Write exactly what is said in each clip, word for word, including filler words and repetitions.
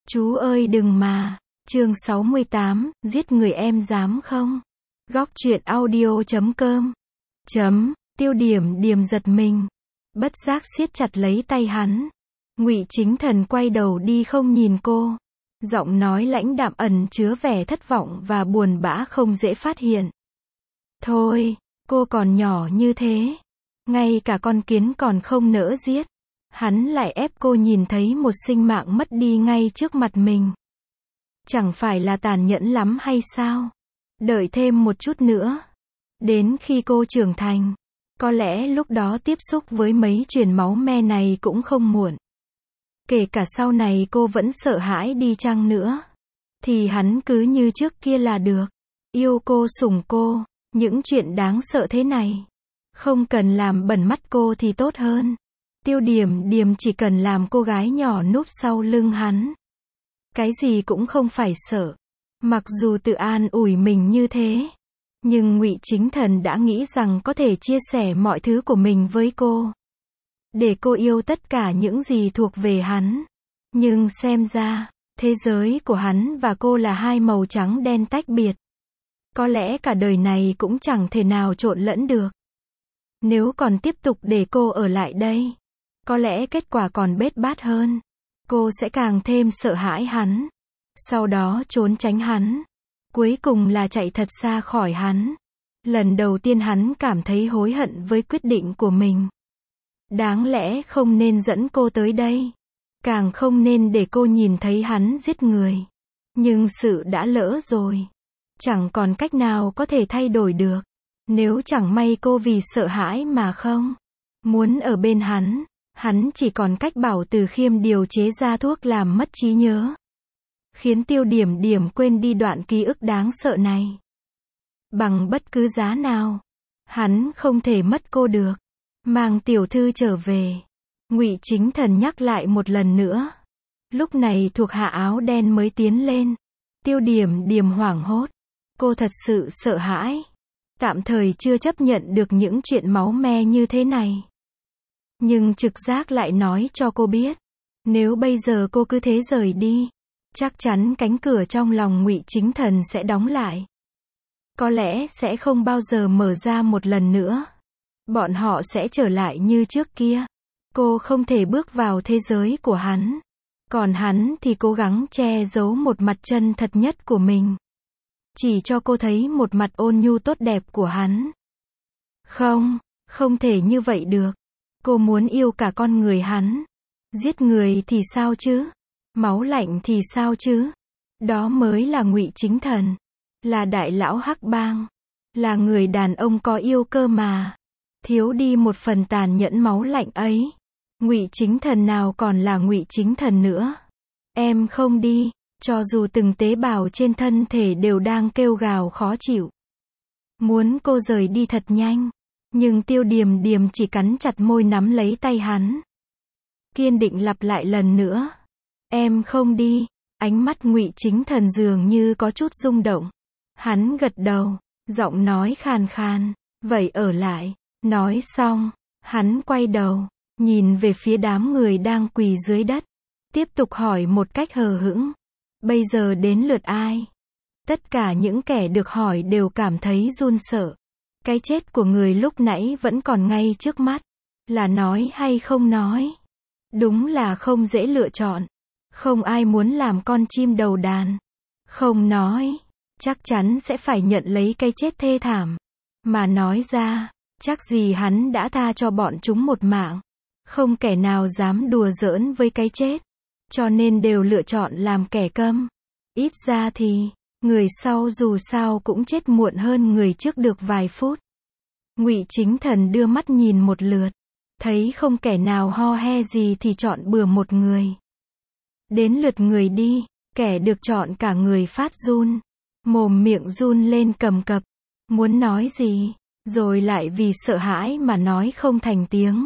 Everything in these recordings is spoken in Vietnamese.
Chú ơi đừng mà. Chương sáu mươi tám, giết người em dám không? Góc truyện audio chấm com. Chấm, Tiêu Điểm Điềm giật mình, bất giác siết chặt lấy tay hắn. Ngụy Chính Thần quay đầu đi không nhìn cô. Giọng nói lãnh đạm ẩn chứa vẻ thất vọng và buồn bã không dễ phát hiện. Thôi, cô còn nhỏ như thế. Ngay cả con kiến còn không nỡ giết. Hắn lại ép cô nhìn thấy một sinh mạng mất đi ngay trước mặt mình. Chẳng phải là tàn nhẫn lắm hay sao? Đợi thêm một chút nữa. Đến khi cô trưởng thành, có lẽ lúc đó tiếp xúc với mấy truyền máu me này cũng không muộn. Kể cả sau này cô vẫn sợ hãi đi chăng nữa, thì hắn cứ như trước kia là được. Yêu cô, sủng cô, những chuyện đáng sợ thế này. Không cần làm bẩn mắt cô thì tốt hơn. Tiêu Điểm Điềm chỉ cần làm cô gái nhỏ núp sau lưng hắn. Cái gì cũng không phải sợ. Mặc dù tự an ủi mình như thế, nhưng Ngụy Chính Thần đã nghĩ rằng có thể chia sẻ mọi thứ của mình với cô. Để cô yêu tất cả những gì thuộc về hắn. Nhưng xem ra, thế giới của hắn và cô là hai màu trắng đen tách biệt. Có lẽ cả đời này cũng chẳng thể nào trộn lẫn được. Nếu còn tiếp tục để cô ở lại đây, có lẽ kết quả còn bết bát hơn. Cô sẽ càng thêm sợ hãi hắn. Sau đó trốn tránh hắn. Cuối cùng là chạy thật xa khỏi hắn. Lần đầu tiên hắn cảm thấy hối hận với quyết định của mình. Đáng lẽ không nên dẫn cô tới đây. Càng không nên để cô nhìn thấy hắn giết người. Nhưng sự đã lỡ rồi. Chẳng còn cách nào có thể thay đổi được. Nếu chẳng may cô vì sợ hãi mà không muốn ở bên hắn, hắn chỉ còn cách bảo Từ Khiêm điều chế ra thuốc làm mất trí nhớ. Khiến Tiêu Điểm Điềm quên đi đoạn ký ức đáng sợ này. Bằng bất cứ giá nào, hắn không thể mất cô được. Mang tiểu thư trở về. Ngụy Chính Thần nhắc lại một lần nữa. Lúc này thuộc hạ áo đen mới tiến lên. Tiêu Điểm Điềm hoảng hốt. Cô thật sự sợ hãi. Tạm thời chưa chấp nhận được những chuyện máu me như thế này. Nhưng trực giác lại nói cho cô biết. Nếu bây giờ cô cứ thế rời đi, chắc chắn cánh cửa trong lòng Ngụy Chính Thần sẽ đóng lại. Có lẽ sẽ không bao giờ mở ra một lần nữa. Bọn họ sẽ trở lại như trước kia. Cô không thể bước vào thế giới của hắn. Còn hắn thì cố gắng che giấu một mặt chân thật nhất của mình. Chỉ cho cô thấy một mặt ôn nhu tốt đẹp của hắn. Không, không thể như vậy được. Cô muốn yêu cả con người hắn. Giết người thì sao chứ? Máu lạnh thì sao chứ? Đó mới là Ngụy Chính Thần. Là đại lão Hắc Bang. Là người đàn ông có yêu cơ mà. Thiếu đi một phần tàn nhẫn máu lạnh ấy, Ngụy Chính Thần nào còn là Ngụy Chính Thần nữa. Em không đi, cho dù từng tế bào trên thân thể đều đang kêu gào khó chịu. Muốn cô rời đi thật nhanh. Nhưng Tiêu Điểm Điềm chỉ cắn chặt môi nắm lấy tay hắn. Kiên định lặp lại lần nữa. Em không đi. Ánh mắt Ngụy Chính Thần dường như có chút rung động. Hắn gật đầu, giọng nói khàn khàn. Vậy ở lại. Nói xong, hắn quay đầu, nhìn về phía đám người đang quỳ dưới đất. Tiếp tục hỏi một cách hờ hững. Bây giờ đến lượt ai? Tất cả những kẻ được hỏi đều cảm thấy run sợ. Cái chết của người lúc nãy vẫn còn ngay trước mắt. Là nói hay không nói? Đúng là không dễ lựa chọn. Không ai muốn làm con chim đầu đàn. Không nói, chắc chắn sẽ phải nhận lấy cái chết thê thảm. Mà nói ra, chắc gì hắn đã tha cho bọn chúng một mạng. Không kẻ nào dám đùa giỡn với cái chết. Cho nên đều lựa chọn làm kẻ câm. Ít ra thì, người sau dù sao cũng chết muộn hơn người trước được vài phút. Ngụy Chính Thần đưa mắt nhìn một lượt. Thấy không kẻ nào ho he gì thì chọn bừa một người. Đến lượt người đi, kẻ được chọn cả người phát run. Mồm miệng run lên cầm cập. Muốn nói gì, rồi lại vì sợ hãi mà nói không thành tiếng.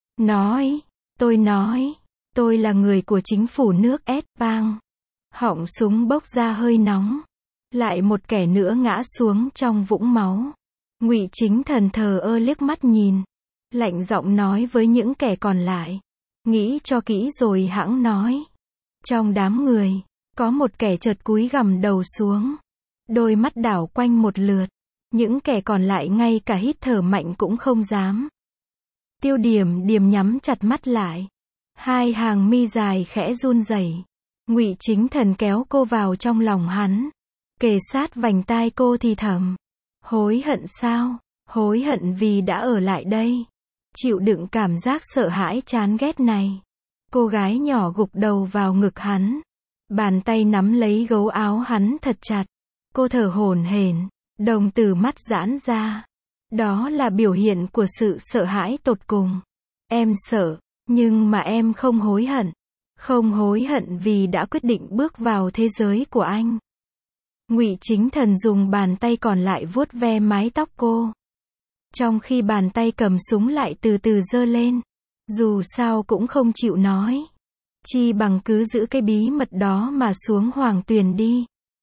Nói, tôi nói, tôi là người của chính phủ nước S bang. Họng súng bốc ra hơi nóng. Lại một kẻ nữa ngã xuống trong vũng máu. Ngụy Chính Thần thờ ơ liếc mắt nhìn. Lạnh giọng nói với những kẻ còn lại. Nghĩ cho kỹ rồi hẵng nói. Trong đám người, Có một kẻ chợt cúi gằm đầu xuống. Đôi mắt đảo quanh một lượt. Những kẻ còn lại ngay cả hít thở mạnh cũng không dám. Tiêu Điểm Điềm nhắm chặt mắt lại. Hai hàng mi dài khẽ run rẩy. Ngụy Chính Thần kéo cô vào trong lòng hắn. Kề sát vành tai cô thì thầm. Hối hận sao? Hối hận vì đã ở lại đây. Chịu đựng cảm giác sợ hãi chán ghét này. Cô gái nhỏ gục đầu vào ngực hắn. Bàn tay nắm lấy gấu áo hắn thật chặt. Cô thở hổn hển, đồng tử mắt giãn ra. Đó là biểu hiện của sự sợ hãi tột cùng. Em sợ, nhưng mà em không hối hận. Không hối hận vì đã quyết định bước vào thế giới của anh. Ngụy Chính Thần dùng bàn tay còn lại vuốt ve mái tóc cô. Trong khi bàn tay cầm súng lại từ từ giơ lên. Dù sao cũng không chịu nói. Chi bằng cứ giữ cái bí mật đó mà xuống Hoàng Tuyền đi.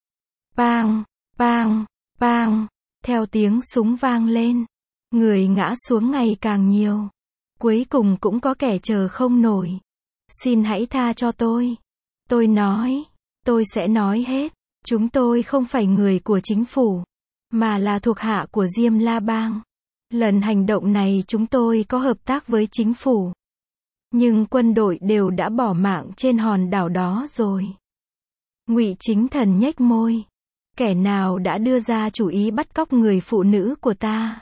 Bang, bang, bang. Theo tiếng súng vang lên. Người ngã xuống ngày càng nhiều. Cuối cùng cũng có kẻ chờ không nổi. Xin hãy tha cho tôi. Tôi nói. Tôi sẽ nói hết. Chúng tôi không phải người của chính phủ. Mà là thuộc hạ của Diêm La Bang. Lần hành động này chúng tôi có hợp tác với chính phủ. Nhưng quân đội đều đã bỏ mạng trên hòn đảo đó rồi. Ngụy Chính Thần nhếch môi. Kẻ nào đã đưa ra chủ ý bắt cóc người phụ nữ của ta?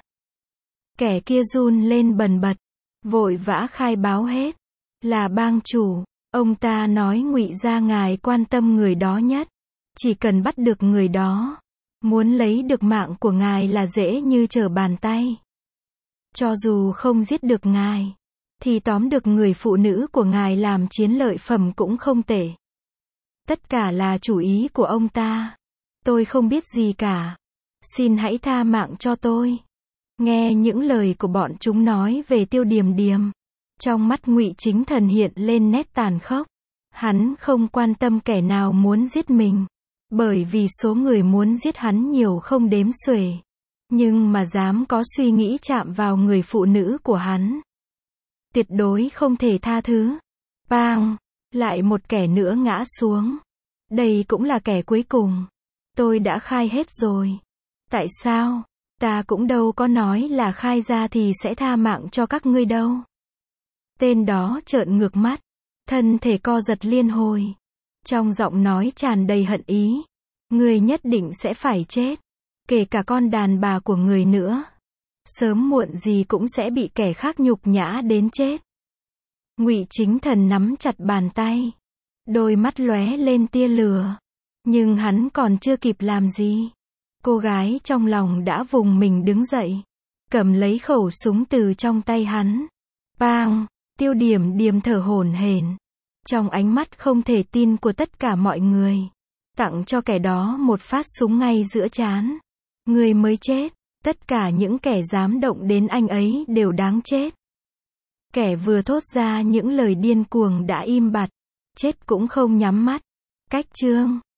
Kẻ kia run lên bần bật. Vội vã khai báo hết. Là bang chủ. Ông ta nói Ngụy gia ngài quan tâm người đó nhất. Chỉ cần bắt được người đó. Muốn lấy được mạng của ngài là dễ như trở bàn tay. Cho dù không giết được ngài. Thì tóm được người phụ nữ của ngài làm chiến lợi phẩm cũng không tệ. Tất cả là chủ ý của ông ta. Tôi không biết gì cả. Xin hãy tha mạng cho tôi. Nghe những lời của bọn chúng nói về Tiêu Điềm Điềm. Trong mắt Ngụy Chính Thần hiện lên nét tàn khốc. Hắn không quan tâm kẻ nào muốn giết mình. Bởi vì số người muốn giết hắn nhiều không đếm xuể. Nhưng mà dám có suy nghĩ chạm vào người phụ nữ của hắn. Tuyệt đối không thể tha thứ. Bang! Lại một kẻ nữa ngã xuống. Đây cũng là kẻ cuối cùng. Tôi đã khai hết rồi. Tại sao? Ta cũng đâu có nói là khai ra thì sẽ tha mạng cho các ngươi đâu. Tên đó trợn ngược mắt. Thân thể co giật liên hồi. Trong giọng nói tràn đầy hận ý. Ngươi nhất định sẽ phải chết. Kể cả con đàn bà của người nữa. Sớm muộn gì cũng sẽ bị kẻ khác nhục nhã đến chết. Ngụy Chính Thần nắm chặt bàn tay. Đôi mắt lóe lên tia lửa. Nhưng hắn còn chưa kịp làm gì. Cô gái trong lòng đã vùng mình đứng dậy. Cầm lấy khẩu súng từ trong tay hắn. Bang! Tiêu Điểm Điềm thở hổn hển. Trong ánh mắt không thể tin của tất cả mọi người. Tặng cho kẻ đó một phát súng ngay giữa trán. Người mới chết. Tất cả những kẻ dám động đến anh ấy đều đáng chết. Kẻ vừa thốt ra những lời điên cuồng đã im bặt. Chết cũng không nhắm mắt. Cách chương